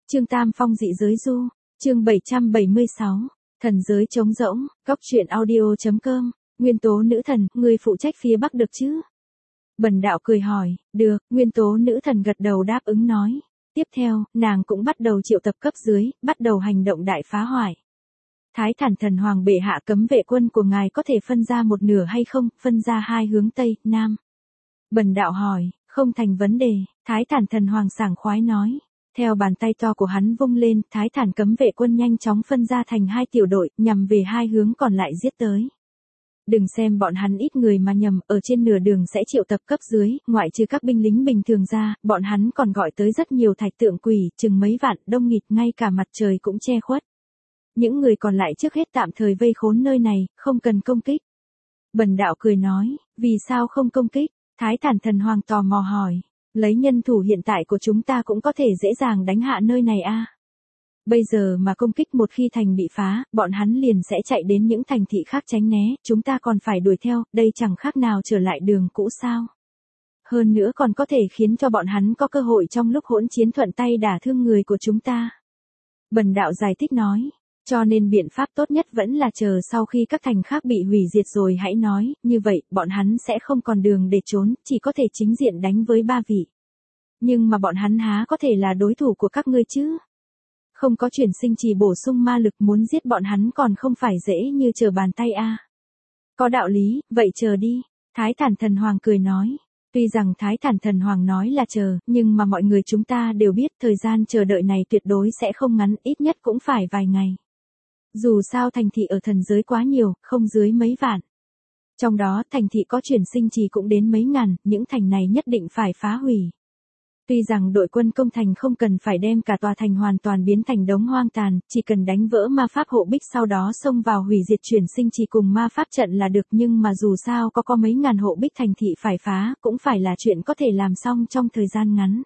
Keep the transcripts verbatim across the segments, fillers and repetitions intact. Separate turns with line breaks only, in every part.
Chương Tam Phong dị giới du, chương bảy trăm bảy mươi sáu, thần giới trống rỗng, góc truyện audio.com, nguyên tố nữ thần, người phụ trách phía Bắc được chứ? Bần đạo cười hỏi, được, nguyên tố nữ thần gật đầu đáp ứng nói. Tiếp theo, nàng cũng bắt đầu triệu tập cấp dưới, bắt đầu hành động đại phá hoại. Thái Thản Thần Hoàng bệ hạ cấm vệ quân của ngài có thể phân ra một nửa hay không, phân ra hai hướng Tây, Nam. Bần đạo hỏi, không thành vấn đề, Thái Thản Thần Hoàng sảng khoái nói. Theo bàn tay to của hắn vung lên, Thái Thản cấm vệ quân nhanh chóng phân ra thành hai tiểu đội, nhằm về hai hướng còn lại giết tới. Đừng xem bọn hắn ít người mà nhầm, ở trên nửa đường sẽ triệu tập cấp dưới, ngoại trừ các binh lính bình thường ra, bọn hắn còn gọi tới rất nhiều thạch tượng quỷ, chừng mấy vạn, đông nghịt, ngay cả mặt trời cũng che khuất. Những người còn lại trước hết tạm thời vây khốn nơi này, không cần công kích. Bần đạo cười nói, vì sao không công kích? Thái Thản Thần Hoàng tò mò hỏi. Lấy nhân thủ hiện tại của chúng ta cũng có thể dễ dàng đánh hạ nơi này a. À? Bây giờ mà công kích một khi thành bị phá, bọn hắn liền sẽ chạy đến những thành thị khác tránh né, chúng ta còn phải đuổi theo, đây chẳng khác nào trở lại đường cũ sao. Hơn nữa còn có thể khiến cho bọn hắn có cơ hội trong lúc hỗn chiến thuận tay đả thương người của chúng ta. Bần đạo giải thích nói, cho nên biện pháp tốt nhất vẫn là chờ sau khi các thành khác bị hủy diệt rồi hãy nói, như vậy, bọn hắn sẽ không còn đường để trốn, chỉ có thể chính diện đánh với ba vị. Nhưng mà bọn hắn há có thể là đối thủ của các ngươi chứ? Không có chuyển sinh chỉ bổ sung ma lực, muốn giết bọn hắn còn không phải dễ như trở bàn tay a. À. Có đạo lý, vậy chờ đi, Thái Thản Thần Hoàng cười nói. Tuy rằng Thái Thản Thần Hoàng nói là chờ, nhưng mà mọi người chúng ta đều biết thời gian chờ đợi này tuyệt đối sẽ không ngắn, ít nhất cũng phải vài ngày. Dù sao thành thị ở thần giới quá nhiều, không dưới mấy vạn. Trong đó thành thị có chuyển sinh trì cũng đến mấy ngàn, những thành này nhất định phải phá hủy. Tuy rằng đội quân công thành không cần phải đem cả tòa thành hoàn toàn biến thành đống hoang tàn, chỉ cần đánh vỡ ma pháp hộ bích sau đó xông vào hủy diệt chuyển sinh trì cùng ma pháp trận là được, nhưng mà dù sao có có mấy ngàn hộ bích thành thị phải phá, cũng phải là chuyện có thể làm xong trong thời gian ngắn.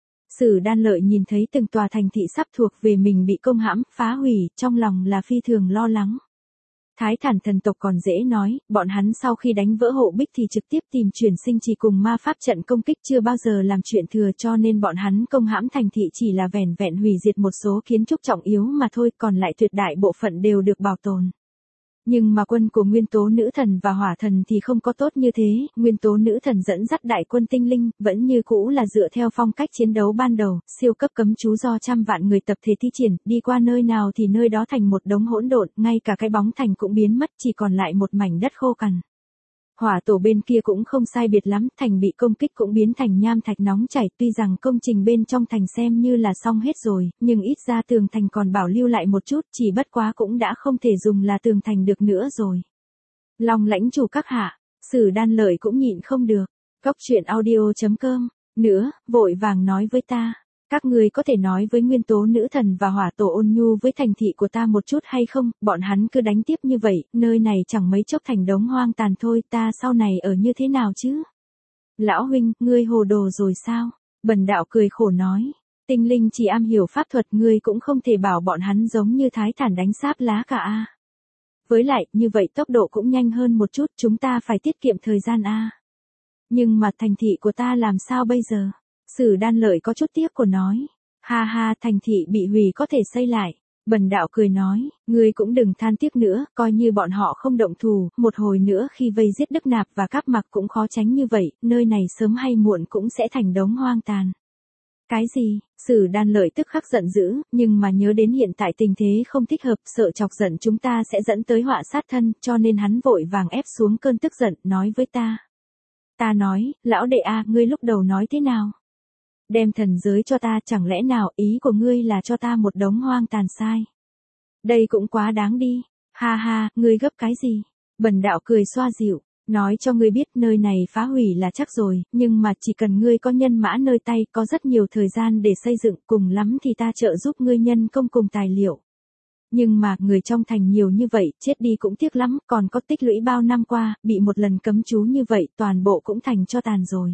Sử Đan Lợi nhìn thấy từng tòa thành thị sắp thuộc về mình bị công hãm, phá hủy, trong lòng là phi thường lo lắng. Thái Thản thần tộc còn dễ nói, bọn hắn sau khi đánh vỡ hộ bích thì trực tiếp tìm chuyển sinh trì cùng ma pháp trận công kích, chưa bao giờ làm chuyện thừa, cho nên bọn hắn công hãm thành thị chỉ là vẻn vẹn hủy diệt một số kiến trúc trọng yếu mà thôi, còn lại tuyệt đại bộ phận đều được bảo tồn. Nhưng mà quân của nguyên tố nữ thần và hỏa thần thì không có tốt như thế, nguyên tố nữ thần dẫn dắt đại quân tinh linh, vẫn như cũ là dựa theo phong cách chiến đấu ban đầu, siêu cấp cấm chú do trăm vạn người tập thể thi triển, đi qua nơi nào thì nơi đó thành một đống hỗn độn, ngay cả cái bóng thành cũng biến mất, chỉ còn lại một mảnh đất khô cằn. Hỏa tổ bên kia cũng không sai biệt lắm, thành bị công kích cũng biến thành nham thạch nóng chảy, tuy rằng công trình bên trong thành xem như là xong hết rồi, nhưng ít ra tường thành còn bảo lưu lại một chút, chỉ bất quá cũng đã không thể dùng là tường thành được nữa rồi. Long lãnh chủ các hạ, Sử Đan Lợi cũng nhịn không được, góc truyện audio.com, nữa, vội vàng nói với ta. Các người có thể nói với nguyên tố nữ thần và hỏa tổ ôn nhu với thành thị của ta một chút hay không, bọn hắn cứ đánh tiếp như vậy, nơi này chẳng mấy chốc thành đống hoang tàn thôi, ta sau này ở như thế nào chứ? Lão huynh, ngươi hồ đồ rồi sao? Bần đạo cười khổ nói, tinh linh chỉ am hiểu pháp thuật, ngươi cũng không thể bảo bọn hắn giống như Thái Thản đánh sáp lá cả a. Với lại, như vậy tốc độ cũng nhanh hơn một chút, chúng ta phải tiết kiệm thời gian a. Nhưng mà thành thị của ta làm sao bây giờ? Sử Đan Lợi có chút tiếc của nói, ha ha, thành thị bị hủy có thể xây lại. Bần đạo cười nói, ngươi cũng đừng than tiếc nữa, coi như bọn họ không động thủ, một hồi nữa khi vây giết Đức Nạp và Cáp Mặc cũng khó tránh như vậy, nơi này sớm hay muộn cũng sẽ thành đống hoang tàn. Cái gì? Sử Đan Lợi tức khắc giận dữ, nhưng mà nhớ đến hiện tại tình thế không thích hợp, sợ chọc giận chúng ta sẽ dẫn tới họa sát thân, cho nên hắn vội vàng ép xuống cơn tức giận, nói với ta. Ta nói, lão đệ a, ngươi lúc đầu nói thế nào? Đem thần giới cho ta, chẳng lẽ nào ý của ngươi là cho ta một đống hoang tàn sai? Đây cũng quá đáng đi. Ha ha, ngươi gấp cái gì? Bần đạo cười xoa dịu, nói cho ngươi biết nơi này phá hủy là chắc rồi, nhưng mà chỉ cần ngươi có nhân mã nơi tay, có rất nhiều thời gian để xây dựng, cùng lắm thì ta trợ giúp ngươi nhân công cùng tài liệu. Nhưng mà, người trong thành nhiều như vậy, chết đi cũng tiếc lắm, còn có tích lũy bao năm qua, bị một lần cấm chú như vậy, toàn bộ cũng thành cho tàn rồi.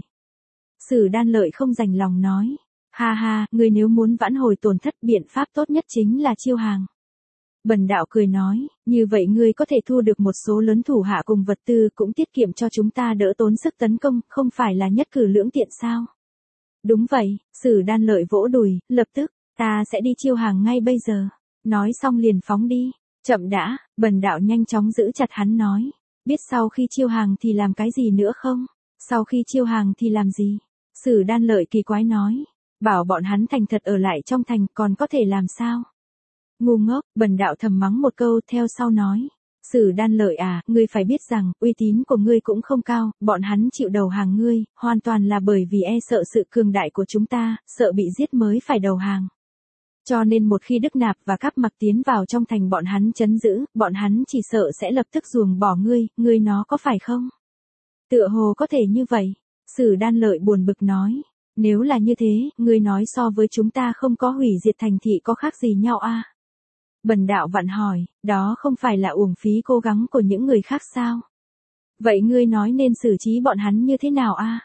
Sử Đan Lợi không dành lòng nói, ha ha, ngươi nếu muốn vãn hồi tổn thất, biện pháp tốt nhất chính là chiêu hàng. Bần đạo cười nói, như vậy ngươi có thể thu được một số lớn thủ hạ cùng vật tư, cũng tiết kiệm cho chúng ta đỡ tốn sức tấn công, không phải là nhất cử lưỡng tiện sao? Đúng vậy, Sử Đan Lợi vỗ đùi, lập tức, Ta sẽ đi chiêu hàng ngay bây giờ. Nói xong liền phóng đi. Chậm đã, Bần đạo nhanh chóng giữ chặt hắn nói. Biết sau khi chiêu hàng thì làm cái gì nữa không? Sau khi chiêu hàng thì làm gì? Sử Đan Lợi kỳ quái nói. Bảo bọn hắn thành thật ở lại trong thành còn có thể làm sao? Ngu ngốc, Bần đạo thầm mắng một câu theo sau nói. Sử Đan Lợi à, ngươi phải biết rằng, uy tín của ngươi cũng không cao, bọn hắn chịu đầu hàng ngươi, hoàn toàn là bởi vì e sợ sự cường đại của chúng ta, sợ bị giết mới phải đầu hàng. Cho nên một khi Đức Nạp và Cáp Mặc tiến vào trong thành bọn hắn trấn giữ, bọn hắn chỉ sợ sẽ lập tức ruồng bỏ ngươi, ngươi nó có phải không? Tựa hồ có thể như vậy. Sử Đan Lợi buồn bực nói. Nếu là như thế, ngươi nói so với chúng ta không có hủy diệt thành thị có khác gì nhau a? À? Bần đạo vặn hỏi, đó không phải là uổng phí cố gắng của những người khác sao? Vậy ngươi nói nên xử trí bọn hắn như thế nào a? À?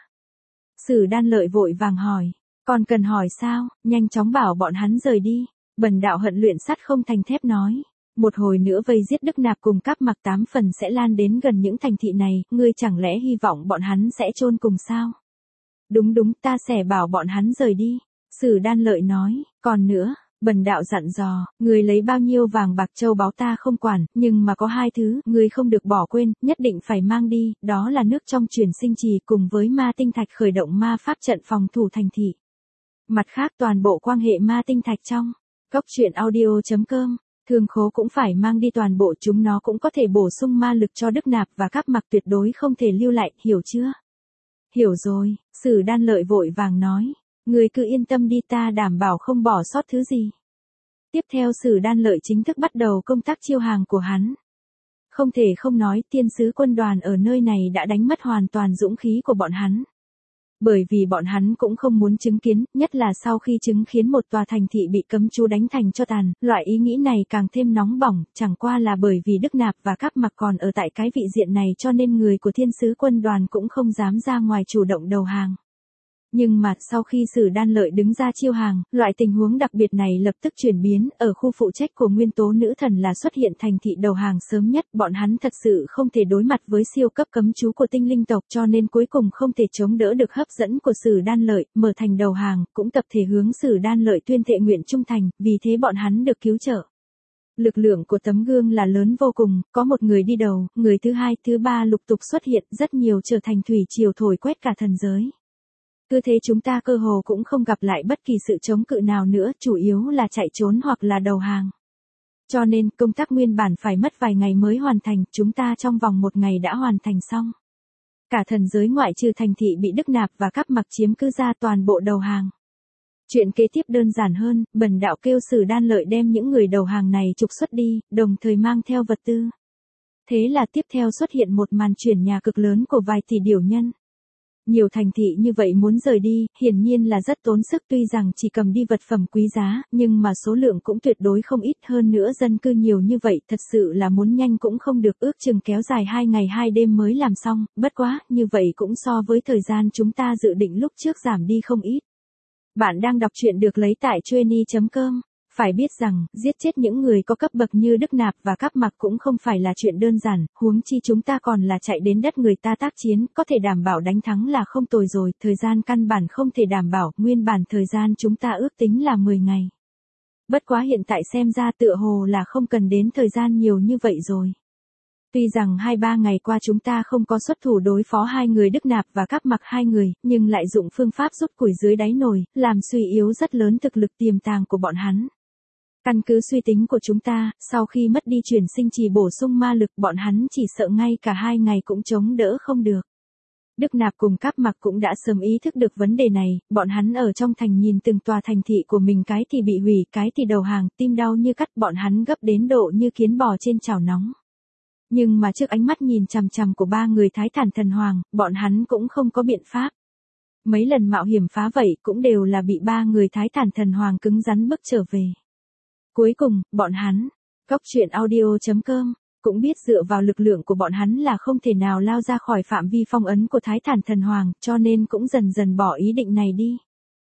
Sử Đan Lợi vội vàng hỏi, còn cần hỏi sao, nhanh chóng bảo bọn hắn rời đi. Bần đạo hận luyện sắt không thành thép nói, một hồi nữa vây giết Đức Nạp cùng Cáp Mặc tám phần sẽ lan đến gần những thành thị này, ngươi chẳng lẽ hy vọng bọn hắn sẽ chôn cùng sao? Đúng đúng, ta sẽ bảo bọn hắn rời đi. Sử Đan Lợi nói, còn nữa, Bần đạo dặn dò, ngươi lấy bao nhiêu vàng bạc châu báu ta không quản, nhưng mà có hai thứ, ngươi không được bỏ quên, nhất định phải mang đi, đó là nước trong chuyển sinh trì cùng với ma tinh thạch khởi động ma pháp trận phòng thủ thành thị. Mặt khác toàn bộ quan hệ ma tinh thạch trong Cốc truyện audio chấm com, thương khố cũng phải mang đi toàn bộ, chúng nó cũng có thể bổ sung ma lực cho Đức Nạp và Cáp Mặc, tuyệt đối không thể lưu lại, hiểu chưa? Hiểu rồi, Sử Đan Lợi vội vàng nói, người cứ yên tâm đi, ta đảm bảo không bỏ sót thứ gì. Tiếp theo Sử Đan Lợi chính thức bắt đầu công tác chiêu hàng của hắn. Không thể không nói, tiên sứ quân đoàn ở nơi này đã đánh mất hoàn toàn dũng khí của bọn hắn. Bởi vì bọn hắn cũng không muốn chứng kiến, nhất là sau khi chứng kiến một tòa thành thị bị cấm chú đánh thành cho tàn, loại ý nghĩ này càng thêm nóng bỏng, chẳng qua là bởi vì Đức Nạp và Cáp Mặc còn ở tại cái vị diện này cho nên người của thiên sứ quân đoàn cũng không dám ra ngoài chủ động đầu hàng. Nhưng mà sau khi Sử Đan Lợi đứng ra chiêu hàng, loại tình huống đặc biệt này lập tức chuyển biến, ở khu phụ trách của nguyên tố nữ thần là xuất hiện thành thị đầu hàng sớm nhất, bọn hắn thật sự không thể đối mặt với siêu cấp cấm chú của tinh linh tộc cho nên cuối cùng không thể chống đỡ được hấp dẫn của Sử Đan Lợi, mở thành đầu hàng, cũng tập thể hướng Sử Đan Lợi tuyên thệ nguyện trung thành, vì thế bọn hắn được cứu trợ. Lực lượng của tấm gương là lớn vô cùng, có một người đi đầu, người thứ hai, thứ ba lục tục xuất hiện, rất nhiều trở thành thủy triều thổi quét cả thần giới. Cứ thế chúng ta cơ hồ cũng không gặp lại bất kỳ sự chống cự nào nữa, chủ yếu là chạy trốn hoặc là đầu hàng. Cho nên, công tác nguyên bản phải mất vài ngày mới hoàn thành, chúng ta trong vòng một ngày đã hoàn thành xong. Cả thần giới ngoại trừ thành thị bị Đức Nạp và Cáp Mặc chiếm cứ ra toàn bộ đầu hàng. Chuyện kế tiếp đơn giản hơn, Bần đạo kêu Sử Đan Lợi đem những người đầu hàng này trục xuất đi, đồng thời mang theo vật tư. Thế là tiếp theo xuất hiện một màn chuyển nhà cực lớn của vài tỷ điểu nhân. Nhiều thành thị như vậy muốn rời đi, hiển nhiên là rất tốn sức, tuy rằng chỉ cầm đi vật phẩm quý giá, nhưng mà số lượng cũng tuyệt đối không ít, hơn nữa dân cư nhiều như vậy, thật sự là muốn nhanh cũng không được, ước chừng kéo dài hai ngày hai đêm mới làm xong, bất quá, như vậy cũng so với thời gian chúng ta dự định lúc trước giảm đi không ít. Bạn đang đọc truyện được lấy tại Chueny chấm com. Phải biết rằng, giết chết những người có cấp bậc như Đức Nạp và Cáp Mặc cũng không phải là chuyện đơn giản, huống chi chúng ta còn là chạy đến đất người ta tác chiến, có thể đảm bảo đánh thắng là không tồi rồi, thời gian căn bản không thể đảm bảo, nguyên bản thời gian chúng ta ước tính là mười ngày. Bất quá hiện tại xem ra tựa hồ là không cần đến thời gian nhiều như vậy rồi. Tuy rằng hai ba ngày qua chúng ta không có xuất thủ đối phó hai người Đức Nạp và Cáp Mặc hai người, nhưng lại dụng phương pháp rút củi dưới đáy nồi, làm suy yếu rất lớn thực lực tiềm tàng của bọn hắn. Căn cứ suy tính của chúng ta, sau khi mất đi chuyển sinh trì bổ sung ma lực, bọn hắn chỉ sợ ngay cả hai ngày cũng chống đỡ không được. Đức Nạp cùng Cáp Mặc cũng đã sớm ý thức được vấn đề này, bọn hắn ở trong thành nhìn từng tòa thành thị của mình, cái thì bị hủy, cái thì đầu hàng, tim đau như cắt, bọn hắn gấp đến độ như kiến bò trên chảo nóng. Nhưng mà trước ánh mắt nhìn chằm chằm của ba người Thái Thản Thần Hoàng, bọn hắn cũng không có biện pháp. Mấy lần mạo hiểm phá vây cũng đều là bị ba người Thái Thản Thần Hoàng cứng rắn bức trở về. Cuối cùng, bọn hắn, Cốc truyện audio chấm com, cũng biết dựa vào lực lượng của bọn hắn là không thể nào lao ra khỏi phạm vi phong ấn của Thái Thản Thần Hoàng, cho nên cũng dần dần bỏ ý định này đi.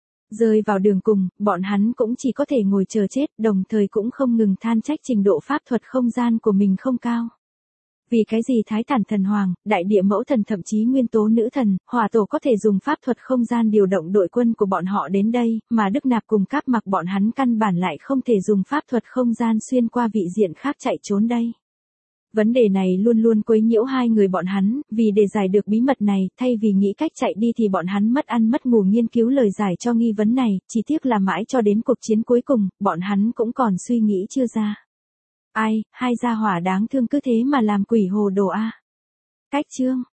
Rơi vào đường cùng, bọn hắn cũng chỉ có thể ngồi chờ chết, đồng thời cũng không ngừng than trách trình độ pháp thuật không gian của mình không cao. Vì cái gì Thái Thản thần hoàng, đại địa mẫu thần thậm chí nguyên tố nữ thần, hỏa tổ có thể dùng pháp thuật không gian điều động đội quân của bọn họ đến đây, mà Đức Nạp cùng Cáp Mặc bọn hắn căn bản lại không thể dùng pháp thuật không gian xuyên qua vị diện khác chạy trốn đây. Vấn đề này luôn luôn quấy nhiễu hai người bọn hắn, vì để giải được bí mật này, thay vì nghĩ cách chạy đi thì bọn hắn mất ăn mất ngủ nghiên cứu lời giải cho nghi vấn này, chỉ tiếc là mãi cho đến cuộc chiến cuối cùng, bọn hắn cũng còn suy nghĩ chưa ra. Ai, hai gia hỏa đáng thương cứ thế mà làm quỷ hồ đồ a. Cách chương